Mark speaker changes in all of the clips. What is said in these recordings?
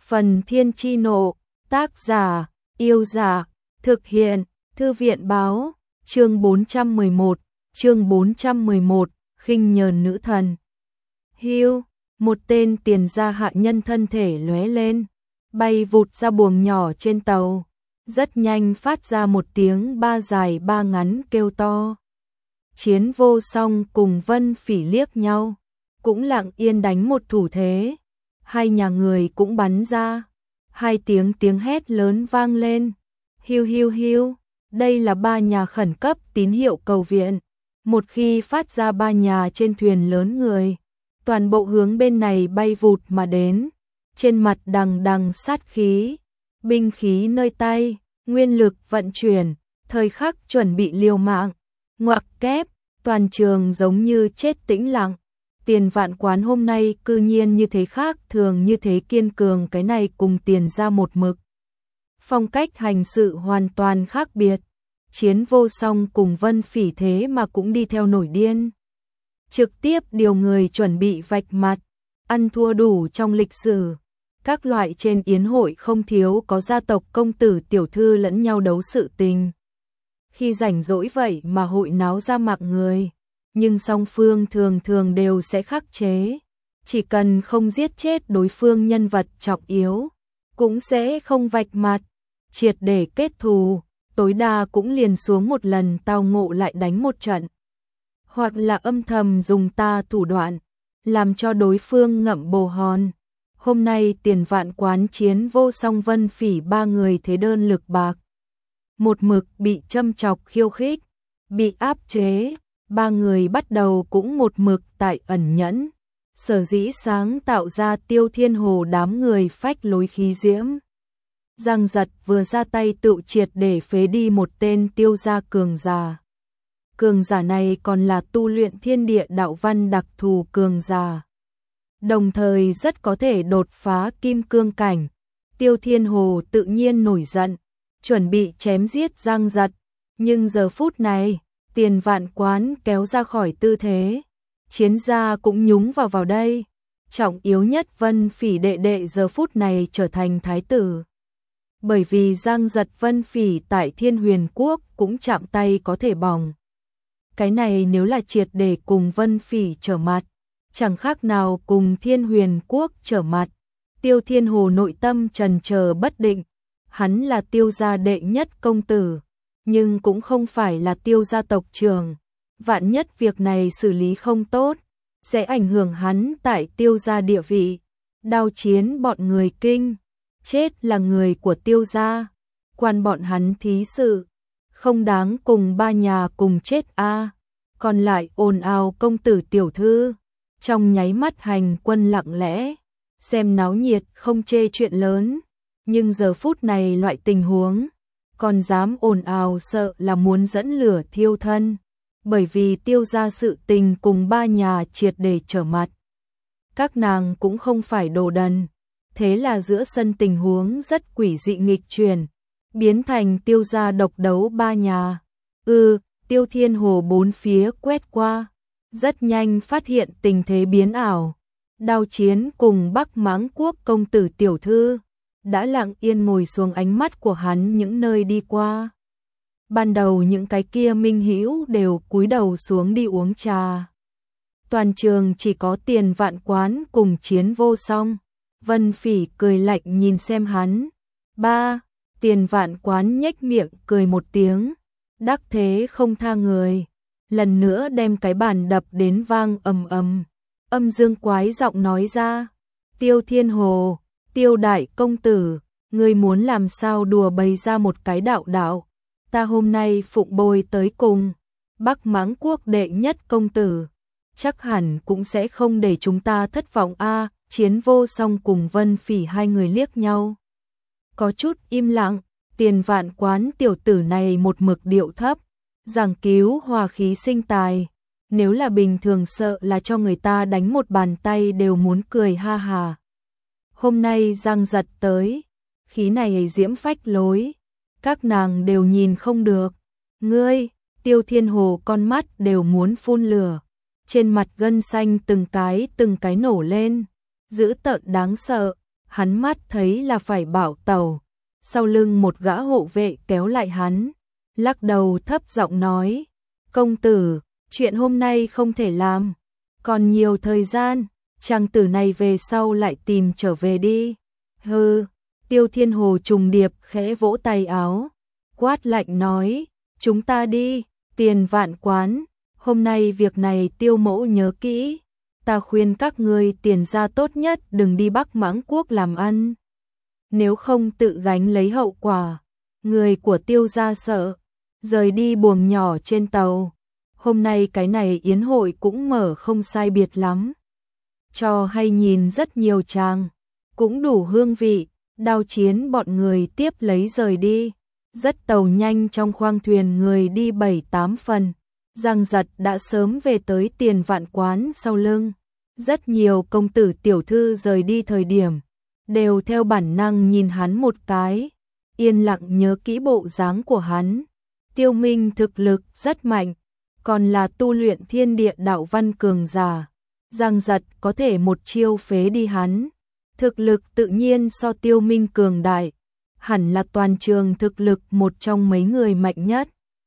Speaker 1: Phần Thiên Chi Nộ, tác giả, Yêu Giả, thực hiện, Thư viện Báo, chương 411, khinh nhờn nữ thần. Hưu, một tên tiền gia hạ nhân thân thể lóe lên, bay vụt ra buồng nhỏ trên tàu, rất nhanh phát ra một tiếng ba dài ba ngắn kêu to. Chiến Vô Song cùng Vân Phỉ liếc nhau, cũng lặng yên đánh một thủ thế. Hai nhà người cũng bắn ra, hai tiếng hét lớn vang lên. Hiu hiu hiu, đây là ba nhà khẩn cấp tín hiệu cầu viện. Một khi phát ra ba nhà trên thuyền lớn người, toàn bộ hướng bên này bay vụt mà đến. Trên mặt đằng đằng sát khí, binh khí nơi tay, nguyên lực vận chuyển, thời khắc chuẩn bị liều mạng. Ngoặc kép, toàn trường giống như chết tĩnh lặng. Tiền Vạn Quán hôm nay cư nhiên như thế khác thường, như thế kiên cường, cái này cùng Tiền ra một mực. Phong cách hành sự hoàn toàn khác biệt. Chiến Vô Song cùng Vân Phỉ thế mà cũng đi theo nổi điên. Trực tiếp điều người chuẩn bị vạch mặt, ăn thua đủ trong lịch sử. Các loại trên yến hội không thiếu có gia tộc công tử tiểu thư lẫn nhau đấu sự tình. Khi rảnh rỗi vậy mà hội náo ra mạng người. Nhưng song phương thường đều sẽ khắc chế, chỉ cần không giết chết đối phương nhân vật trọng yếu, cũng sẽ không vạch mặt, triệt để kết thù, tối đa cũng liền xuống một lần tao ngộ lại đánh một trận. Hoặc là âm thầm dùng ta thủ đoạn, làm cho đối phương ngậm bồ hòn. Hôm nay Tiền Vạn Quán Chiến Vô Song Vân Phỉ ba người thế đơn lực bạc. Một mực bị châm chọc khiêu khích, bị áp chế. Ba người bắt đầu cũng một mực tại ẩn nhẫn, sở dĩ sáng tạo ra Tiêu Thiên Hồ đám người phách lối khí diễm. Giang Giật vừa ra tay tự triệt để phế đi một tên Tiêu gia cường giả. Cường giả này còn là tu luyện thiên địa đạo văn đặc thù cường giả, đồng thời rất có thể đột phá kim cương cảnh. Tiêu Thiên Hồ tự nhiên nổi giận, chuẩn bị chém giết Giang Giật, nhưng giờ phút này Tiền Vạn Quán kéo ra khỏi tư thế, Chiến gia cũng nhúng vào đây. Trọng yếu nhất Vân Phỉ đệ đệ giờ phút này trở thành thái tử. Bởi vì Giang Giật Vân Phỉ tại Thiên Huyền Quốc cũng chạm tay có thể bỏng. Cái này nếu là triệt để cùng Vân Phỉ trở mặt, chẳng khác nào cùng Thiên Huyền Quốc trở mặt. Tiêu Thiên Hồ nội tâm trần chờ bất định, hắn là Tiêu gia đệ nhất công tử, nhưng cũng không phải là Tiêu gia tộc trưởng. Vạn nhất việc này xử lý không tốt, sẽ ảnh hưởng hắn tại Tiêu gia địa vị. Đao Chiến bọn người kinh, chết là người của Tiêu gia, quan bọn hắn thí sự, không đáng cùng ba nhà cùng chết a. Còn lại ồn ào công tử tiểu thư, trong nháy mắt hành quân lặng lẽ, xem náo nhiệt không chê chuyện lớn, nhưng giờ phút này loại tình huống còn dám ồn ào sợ là muốn dẫn lửa thiêu thân, bởi vì Tiêu gia sự tình cùng ba nhà triệt để trở mặt. Các nàng cũng không phải đồ đần, thế là giữa sân tình huống rất quỷ dị nghịch chuyển, biến thành Tiêu gia độc đấu ba nhà. Tiêu Thiên Hồ bốn phía quét qua, rất nhanh phát hiện tình thế biến ảo. Đao Chiến cùng Bắc Mãng Quốc công tử tiểu thư đã lặng yên ngồi xuống, ánh mắt của hắn những nơi đi qua. Ban đầu những cái kia minh hữu đều cúi đầu xuống đi uống trà. Toàn trường chỉ có Tiền Vạn Quán cùng Chiến Vô Song. Vân Phỉ cười lạnh nhìn xem hắn. Tiền Vạn Quán nhếch miệng cười một tiếng, đắc thế không tha người, lần nữa đem cái bàn đập đến vang ầm ầm. Âm dương quái giọng nói ra, Tiêu Thiên Hồ, Tiêu đại công tử, ngươi muốn làm sao đùa bày ra một cái đạo, ta hôm nay phụng bồi tới cùng, Bắc Mãng Quốc đệ nhất công tử, chắc hẳn cũng sẽ không để chúng ta thất vọng a. Chiến Vô Song cùng Vân Phỉ hai người liếc nhau, có chút im lặng. Tiền Vạn Quán tiểu tử này một mực điệu thấp, giảng cứu hòa khí sinh tài, nếu là bình thường sợ là cho người ta đánh một bàn tay đều muốn cười ha hà. Hôm nay Giang Giật tới, khí này diễm phách lối, các nàng đều nhìn không được. Ngươi, Tiêu Thiên Hồ con mắt đều muốn phun lửa, trên mặt gân xanh từng cái nổ lên, dữ tợn đáng sợ, hắn mắt thấy là phải bảo tẩu, sau lưng một gã hộ vệ kéo lại hắn, lắc đầu thấp giọng nói, công tử, chuyện hôm nay không thể làm, còn nhiều thời gian, chàng tử này về sau lại tìm trở về đi. Hừ, Tiêu Thiên Hồ trùng điệp khẽ vỗ tay áo, quát lạnh nói, chúng ta đi, Tiền Vạn Quán, hôm nay việc này Tiêu mẫu nhớ kỹ, ta khuyên các ngươi Tiền gia tốt nhất đừng đi Bắc Mãng Quốc làm ăn, nếu không tự gánh lấy hậu quả. Người của Tiêu gia sợ, rời đi buồng nhỏ trên tàu. Hôm nay cái này yến hội cũng mở không sai biệt lắm. Cho hay nhìn rất nhiều tràng, cũng đủ hương vị, đao chiến bọn người tiếp lấy rời đi. Rất tàu nhanh trong khoang thuyền người đi 7-8 phần. Giang Giật đã sớm về tới Tiền Vạn Quán sau lưng. Rất nhiều công tử tiểu thư rời đi thời điểm, đều theo bản năng nhìn hắn một cái, yên lặng nhớ kỹ bộ dáng của hắn. Tiêu Minh thực lực rất mạnh, còn là tu luyện thiên địa đạo văn cường giả. Giang Giật có thể một chiêu phế đi hắn. Thực lực tự nhiên so Tiêu Minh cường đại, hẳn là toàn trường thực lực một trong mấy người mạnh nhất.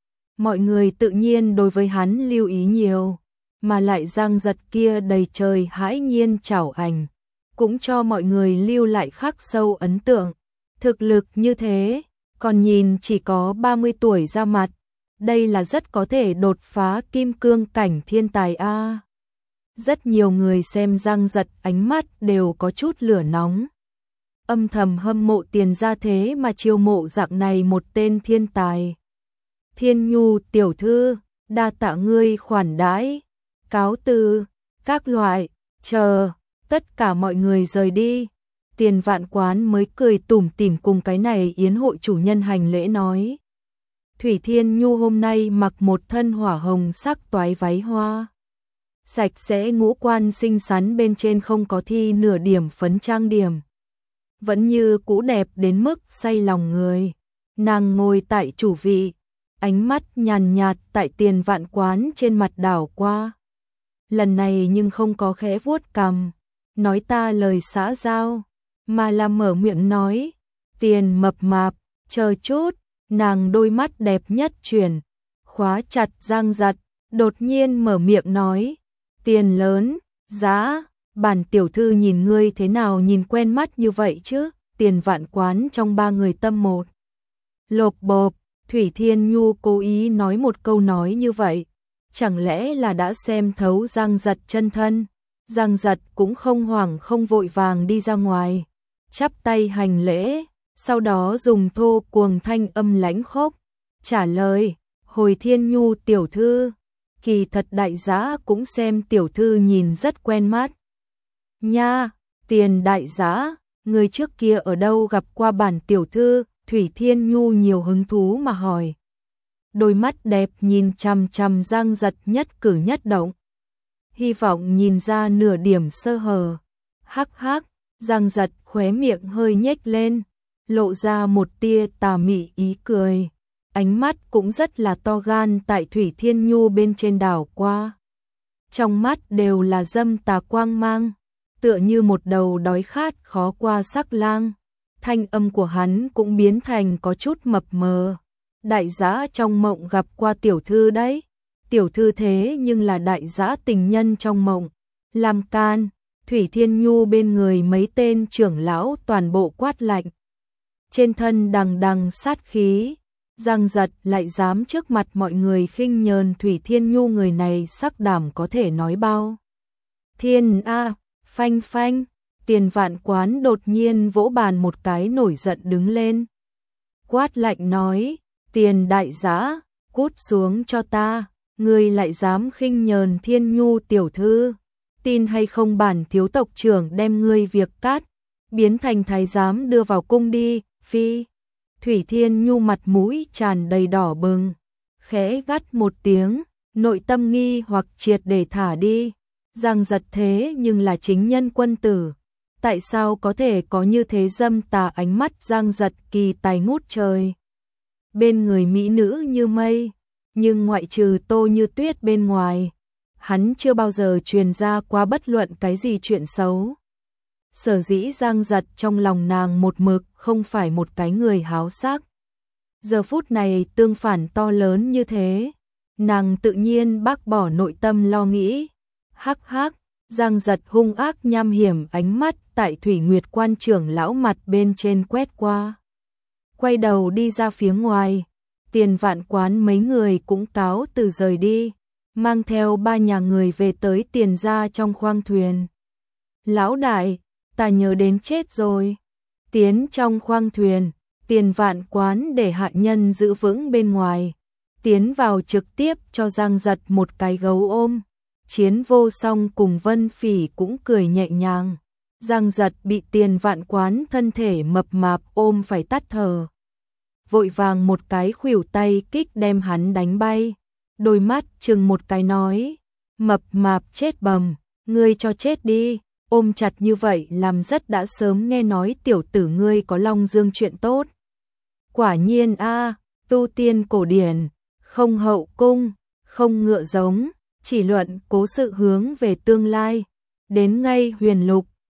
Speaker 1: Mọi người tự nhiên đối với hắn lưu ý nhiều, mà lại Giang Giật kia đầy trời hãi nhiên trảo ảnh, cũng cho mọi người lưu lại khắc sâu ấn tượng. Thực lực như thế, còn nhìn chỉ có 30 tuổi ra mặt, đây là rất có thể đột phá kim cương cảnh thiên tài a. Rất nhiều người xem Giang Giật ánh mắt đều có chút lửa nóng. Âm thầm hâm mộ Tiền gia thế mà chiêu mộ dạng này một tên thiên tài. Thiên Nhu tiểu thư, đa tạ ngươi khoản đãi, cáo từ, các loại, chờ, tất cả mọi người rời đi. Tiền Vạn Quán mới cười tủm tỉm cùng cái này yến hội chủ nhân hành lễ nói. Thủy Thiên Nhu hôm nay mặc một thân hỏa hồng sắc toái váy hoa. Sạch sẽ ngũ quan xinh xắn bên trên không có thi nửa điểm phấn trang điểm. Vẫn như cũ đẹp đến mức say lòng người. Nàng ngồi tại chủ vị, ánh mắt nhàn nhạt tại Tiền Vạn Quán trên mặt đảo qua. Lần này nhưng không có khẽ vuốt cằm, nói ta lời xã giao, mà là mở miệng nói, Tiền mập mạp, chờ chút, nàng đôi mắt đẹp nhất chuyển, khóa chặt Giang Giật, đột nhiên mở miệng nói, Tiền lớn, giá, bản tiểu thư nhìn ngươi thế nào nhìn quen mắt như vậy chứ. Tiền Vạn Quán trong ba người tâm một lộp bộp. Thủy Thiên Nhu cố ý nói một câu nói như vậy, chẳng lẽ là đã xem thấu Giang Giật chân thân. Giang Giật cũng không hoảng không vội vàng đi ra ngoài, chắp tay hành lễ, sau đó dùng thô cuồng thanh âm lãnh khốc trả lời, hồi Thiên Nhu tiểu thư, kỳ thật đại giá cũng xem tiểu thư nhìn rất quen mắt. Nha, Tiền đại giá, người trước kia ở đâu gặp qua bản tiểu thư? Thủy Thiên Nhu nhiều hứng thú mà hỏi. Đôi mắt đẹp nhìn chằm chằm Giang Giật nhất cử nhất động, hy vọng nhìn ra nửa điểm sơ hở. Hắc hắc, Giang Giật khóe miệng hơi nhếch lên, lộ ra một tia tà mị ý cười. Ánh mắt cũng rất là to gan tại Thủy Thiên Nhu bên trên đảo qua. Trong mắt đều là dâm tà quang mang, tựa như một đầu đói khát khó qua sắc lang. Thanh âm của hắn cũng biến thành có chút mập mờ. Đại giá trong mộng gặp qua tiểu thư đấy. Tiểu thư thế nhưng là đại giá tình nhân trong mộng. Làm can, Thủy Thiên Nhu bên người mấy tên trưởng lão toàn bộ quát lạnh. Trên thân đằng đằng sát khí. Giang Giật lại dám trước mặt mọi người khinh nhờn Thủy Thiên Nhu, người này sắc đảm có thể nói bao. Thiên a, phanh phanh. Tiền Vạn Quán đột nhiên vỗ bàn một cái nổi giận đứng lên. Quát lạnh nói, Tiền đại giá, cút xuống cho ta, ngươi lại dám khinh nhờn Thiên Nhu tiểu thư. Tin hay không bản thiếu tộc trưởng đem ngươi việc cát, biến thành thái giám đưa vào cung đi, phi. Thủy Thiên Nhu mặt mũi tràn đầy đỏ bừng, khẽ gắt một tiếng, nội tâm nghi hoặc triệt để thả đi. Giang Giật thế nhưng là chính nhân quân tử. Tại sao có thể có như thế dâm tà ánh mắt? Giang Giật kỳ tài ngút trời, bên người mỹ nữ như mây, nhưng ngoại trừ Tô Như Tuyết bên ngoài, hắn chưa bao giờ truyền ra qua bất luận cái gì chuyện xấu. Sở dĩ Giang Giật trong lòng nàng một mực không phải một cái người háo sắc. Giờ phút này tương phản to lớn như thế, nàng tự nhiên bác bỏ nội tâm lo nghĩ. Hắc hắc, Giang Giật hung ác nham hiểm ánh mắt tại Thủy Nguyệt Quan trưởng lão mặt bên trên quét qua. Quay đầu đi ra phía ngoài, Tiền Vạn Quán mấy người cũng cáo từ rời đi, mang theo 3 nhà người về tới Tiền gia trong khoang thuyền. Lão đại, ta nhớ đến chết rồi. Tiến trong khoang thuyền, Tiền Vạn Quán để hạ nhân giữ vững bên ngoài, tiến vào trực tiếp cho Giang Giật một cái gấu ôm. Chiến Vô Song cùng Vân Phỉ cũng cười nhẹ nhàng. Giang Giật bị Tiền Vạn Quán thân thể mập mạp ôm phải tắt thở. Vội vàng một cái khuỷu tay kích đem hắn đánh bay. Đôi mắt chừng một cái nói, mập mạp chết bầm, ngươi cho chết đi. Ôm chặt như vậy làm rất đã sớm nghe nói tiểu tử ngươi có Long Dương chuyện tốt. Quả nhiên a, tu tiên cổ điển, không hậu cung, không ngựa giống, chỉ luận cố sự hướng về tương lai. Đến ngay huyền lục,